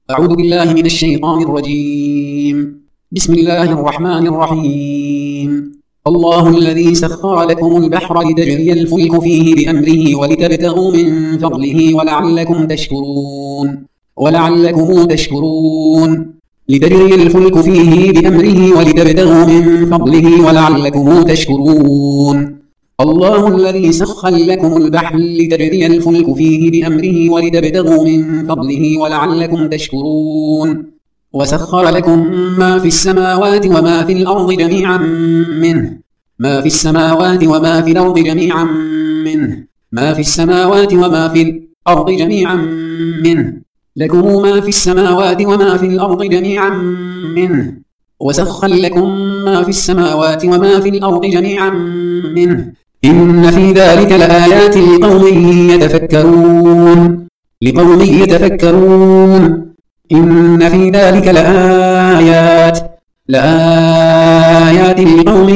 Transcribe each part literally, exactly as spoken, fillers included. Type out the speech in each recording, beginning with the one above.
أعوذ بالله من الشيطان الرجيم. بسم الله الرحمن الرحيم. الله الذي سخر لكم البحر لتجري الفلك فيه بأمره ولتبتغوا من فضله ولعلكم تشكرون ولعلكم تشكرون لتجري الفلك فيه بأمره ولتبتغوا من فضله ولعلكم تشكرون. الله الذي سخر لكم البحر لتجري الفلك فيه بأمره ولتبتغوا من فضله ولعلكم تشكرون. وسخر لكم ما في السماوات وما في الأرض جميعا منه ما في السماوات وما في الأرض جميعا منه ما في السماوات وما في الأرض جميعا منه لكم ما في السماوات وما في الأرض جميعا منه وسخر لكم ما في السماوات وما في الأرض جميعا منه إن في ذلك لآيات لقوم يتفكرون لقوم يتفكرون إن في ذلك لآيات لآيات لقوم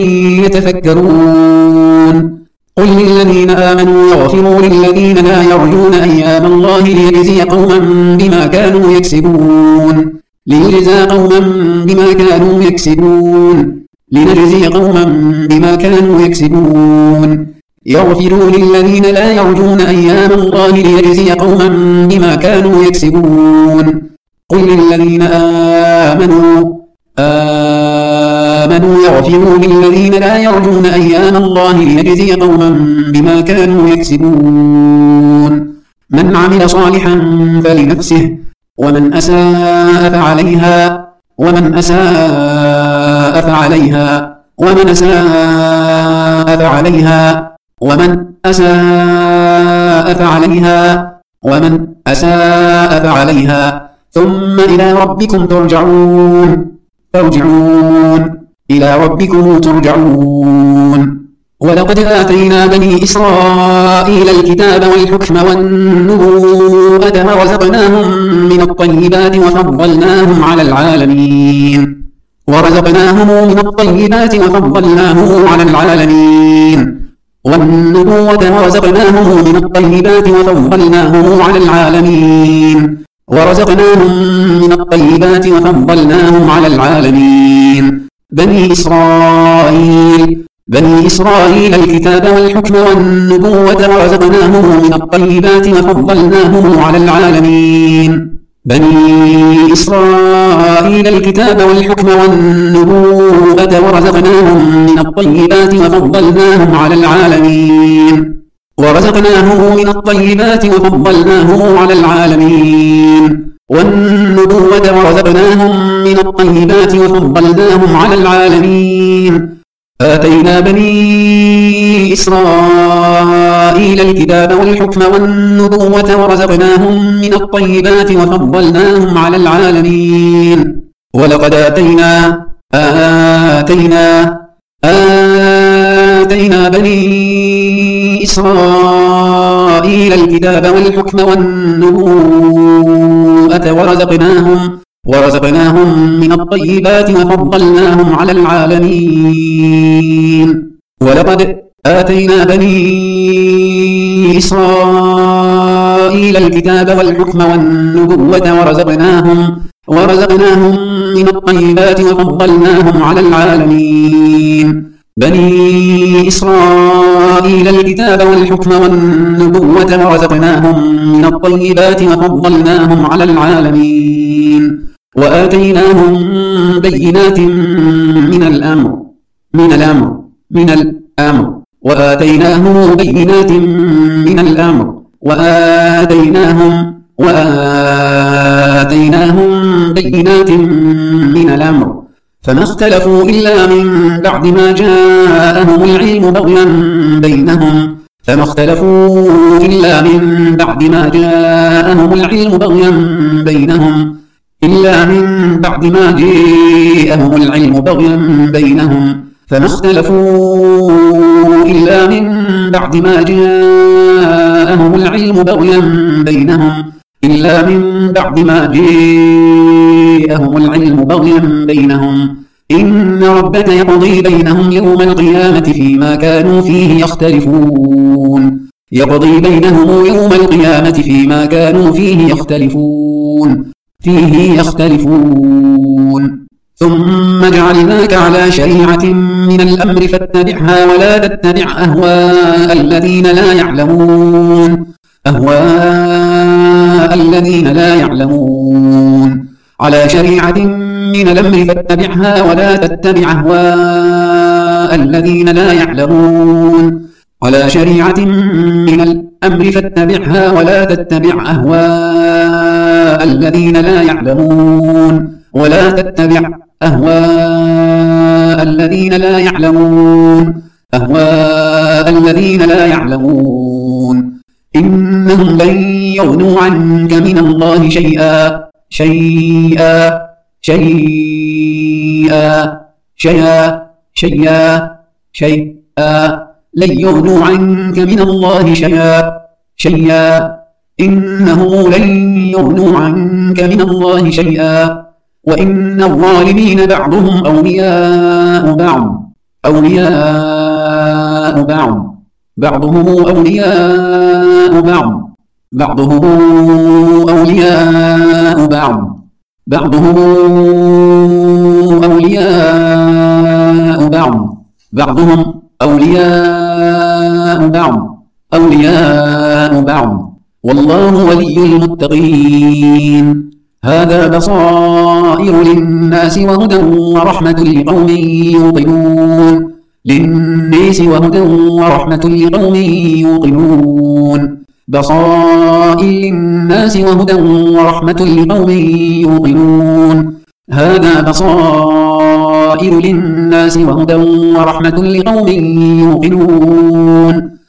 يتفكرون. قل للذين آمنوا يغفروا للذين لا يرجون أيام الله ليجزي قوما بما كانوا يكسبون ليجزى قوما بما كانوا يكسبون لنجزي قوما بما كانوا يكسبون. يغفروا للذين لا يرجون أيام الله ليجزي قوما بما كانوا يكسبون. قل للذين آمنوا آمنوا يغفروا للذين لا يرجون أيام الله ليجزي قوما بما كانوا يكسبون. من عمل صالحا فلنفسه ومن أساء فعليها ومن أساء فعليها ومن أساء فعليها ومن أساء فعليها ومن أساء فعليها ثم إلى ربكم ترجعون ترجعون إلى ربكم ترجعون. ولقد آتينا بني إسرائيل الكتاب والحكم والنبوءة ورزقناهم من الطيبات وفضلناهم على العالمين ورزقناهم من الطيبات وفضلناهم على العالمين والنبوة ورزقناهم من الطيبات وفضلناهم على العالمين ورزقناهم من الطيبات وفضلناهم على العالمين. بني إسرائيل بني إسرائيل الكتاب والحكم والنبوة ورزقناهم من الطيبات وفضلناهم على العالمين. بني إسرائيل الكتاب والحكم والنبوة ورزقناهم من الطيبات وفضلناهم على العالمين ورزقناهم من الطيبات وفضلناهم على العالمين والنبوة ورزقناهم من الطيبات وفضلناهم على العالمين. آتينا بني إسرائيل الكتاب والحكم والنبوة ورزقناهم من الطيبات وفضلناهم على العالمين. ولقد آتينا آتينا آتينا بني إسرائيل الكتاب والحكم والنبوة ورزقناهم ورزقناهم من الطيبات وفضلناهم على العالمين. ولقد آتينا بني إسرائيل الكتاب والحكم والنبوة ورزقناهم ورزقناهم من الطيبات وفضلناهم على العالمين. بني إسرائيل الكتاب والحكم والنبوة ورزقناهم من الطيبات وفضلناهم على العالمين. وآتيناهم بينات من الأمر من الأمر من الأمر وآتيناهم بينات من الأمر وآتيناهم وآتيناهم بينات من الأمر فما اختلفوا إلا من بعد ما جاءهم العلم بغيا بينهم فما اختلفوا إلا من بعد ما جاءهم العلم بغيا بينهم إلا من بعد ما جاءهم العلم بغيا بينهم فما اختلفوا إلا من بعد ما جاءهم العلم بغيا بينهم إلا من بعد ما جاءهم العلم بغيا بينهم إن ربك يقضي بينهم يوم القيامة فيما كانوا فيه يختلفون يقضي بينهم يوم القيامة فيما كانوا فيه يختلفون فيه يختلفون ثم جعلناك على شريعة من الأمر فاتبعها ولا تتبع أهواء الذين لا يعلمون أهواء الذين لا يعلمون على شريعة من الأمر فاتبعها ولا تتبع أهواء الذين لا يعلمون على شريعة من الأمر فاتبعها ولا تتبع أهواء الذين لا يعلمون ولا تتبع أهواء الذين لا يعلمون أهواء الذين لا يعلمون إنهم لن يغنوا عنك من الله شيئا شيئا شيئا شيئا شيئا شيئا لن يغنوا عنك من الله شيئا شيئا إنه لن يغنوا عنك من الله شيئا وإن الظالمين بعضهم أولياء بعض أولياء بعض بعضهم أولياء بعض بعضهم أولياء بعض بعضهم أولياء بعض بعضهم أولياء بعض أولياء بعض والله ولي المتقين هذا بصائر للناس وهدى ورحمة لقوم يوقنون للناس وهدى ورحمة لقوم يوقنون بصائر للناس وهدى ورحمة لقوم يوقنون هذا بصائر للناس وهدى ورحمة لقوم يوقنون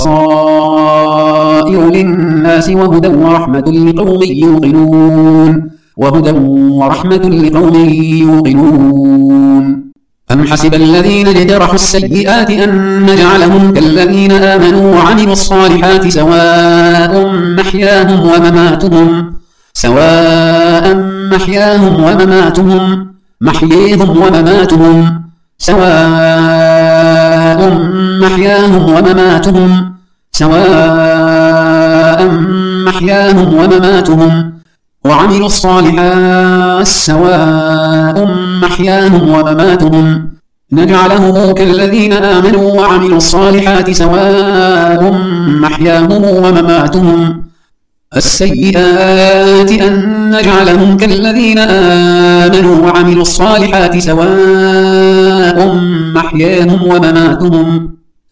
بصائر للناس وهدى ورحمة لقوم يوقنون وهدى ورحمة لقوم يوقنون أم حسب الذين اجترحوا السيئات أن نجعلهم كالذين آمنوا وعملوا الصالحات سواء محياهم ومماتهم سواء محياهم ومماتهم محييهم ومماتهم سواء محياهم ومماتهم سواء محياهم ومماتهم وعملوا الصالحات سواء محياهم ومماتهم نجعلهم كالذين آمنوا وعملوا الصالحات سواء محياهم ومماتهم السيئات أن نجعلهم كالذين آمنوا وعملوا الصالحات سواء محياهم ومماتهم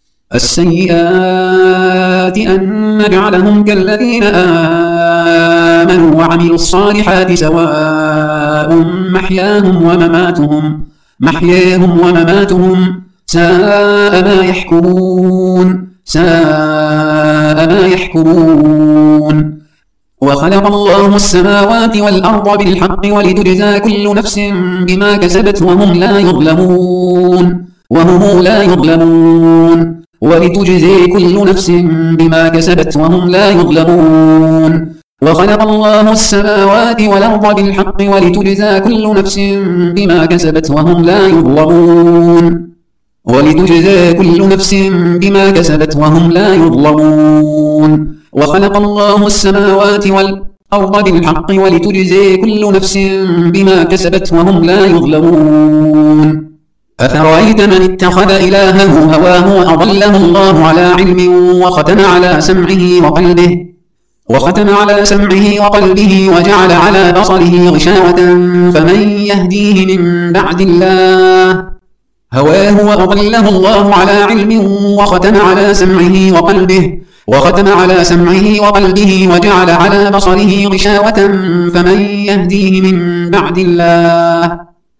السيئات أن نجعلهم كالذين آمنوا وعملوا الصالحات سواء محياهم ومماتهم محياهم ومماتهم ساء ما يحكمون ساء ما يحكمون وخلق الله السماوات والأرض بالحق ولتجزى كل نفس بما كسبت وهم لا يظلمون وهم لا يظلمون ولتجزي كل نفس بما كسبت وهم لا يظلمون وخلق الله السماوات والأرض بالحق ولتجزى كل نفس بما كسبت وهم لا يظلمون ولتجزى كل نفس بما كسبت وهم لا يظلمون وخلق الله السماوات والأرض بالحق ولتجزي كل نفس بما كسبت وهم لا يظلمون أفرأيت من اتخذ إلهه هواه وأضله الله على علم وختم على سمعه وقلبه وختم على سمعه وقلبه وجعل على بصره غشاوة فمن يهديه من بعد الله هواه وأضله الله على علم وختم على سمعه وقلبه وختم على سمعه وقلبه وجعل على بصره غشاوة فمن يهديه من بعد الله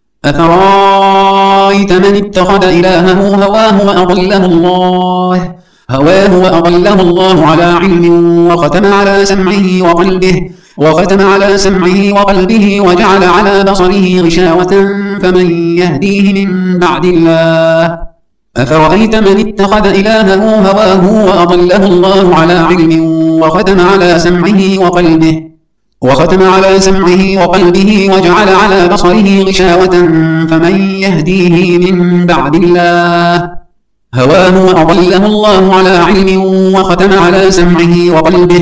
أفرأيت من اتخذ إلهه هواه وأضله الله هواه وأضله الله على علم وختم على سمعه وقلبه وختم على سمعه وقلبه وجعل على بصره غشاوة فمن يهديه من بعد الله أفرأيت من اتخذ إلهه هواه وأضله الله على علم وختم على سمعه وقلبه وختم على سمعه وقلبه وجعل على بصره غشاوة فمن يهديه من بعد الله هواه وأضله الله على علم وختم على سمعه وقلبه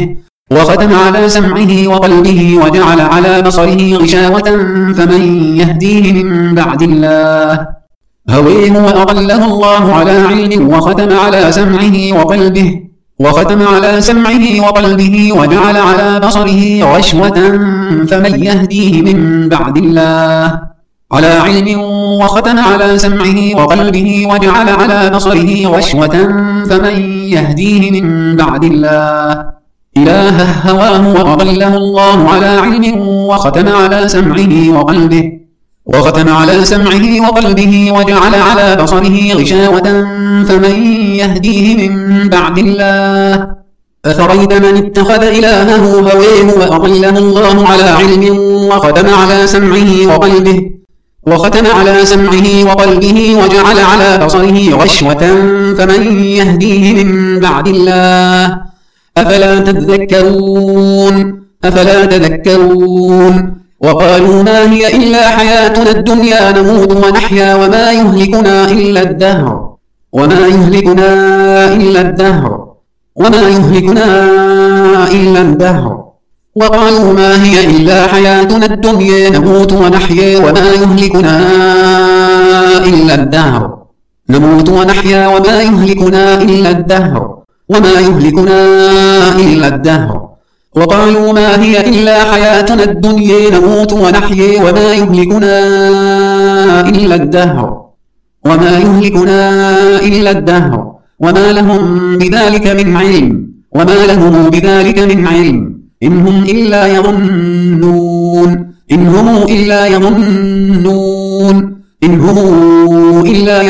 وختم على سمعه وقلبه وجعل على بصره غشاوة فمن يهديه من بعد الله هويه وأضله الله على علم وختم على سمعه وقلبه وختم على سمعه وقلبه وجعل على بصره غشوة فمن يهديه من بعد الله على علم وختم على سمعه وقلبه وجعل على بصره غشوة فمن يهديه من بعد الله إله هواه وأضله الله على علم وختم على سمعه وقلبه وختم على سمعه وقلبه وجعل على بصره غشاوة فمن يهديه من بعد الله أفرأيت من اتخذ إلهه هويه وأضله الله على علم وختم على سمعه وقلبه وختم على سمعه وقلبه وجعل على بصره غشوة فمن يهديه من بعد الله أفلا تذكرون أفلا تذكرون وقالوا ما هي إلا حياتنا الدنيا نموت ونحيا وما يهلكنا إلا الدهر وما يهلكنا إلا الدهر وما يهلكنا إلا الدهر وقالوا ما هي إلا حياتنا الدنيا نموت ونحيا وما يهلكنا إلا الدهر نموت ونحيا وما يهلكنا إلا الدهر وما يهلكنا إلا الدهر وقالوا ما هي إلا حياتنا الدنيا نموت ونحيا وما يهلكنا إلا الدهر وما يهلكنا إلا الدهر وما لهم بذلك من علم وما لهم بذلك من علم إن هم إلا يظنون إن هم إلا يظنون إن هم إلا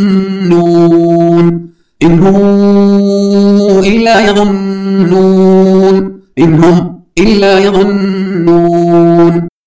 يظنون إن هم إلا يظنون إن هم إلا يظنون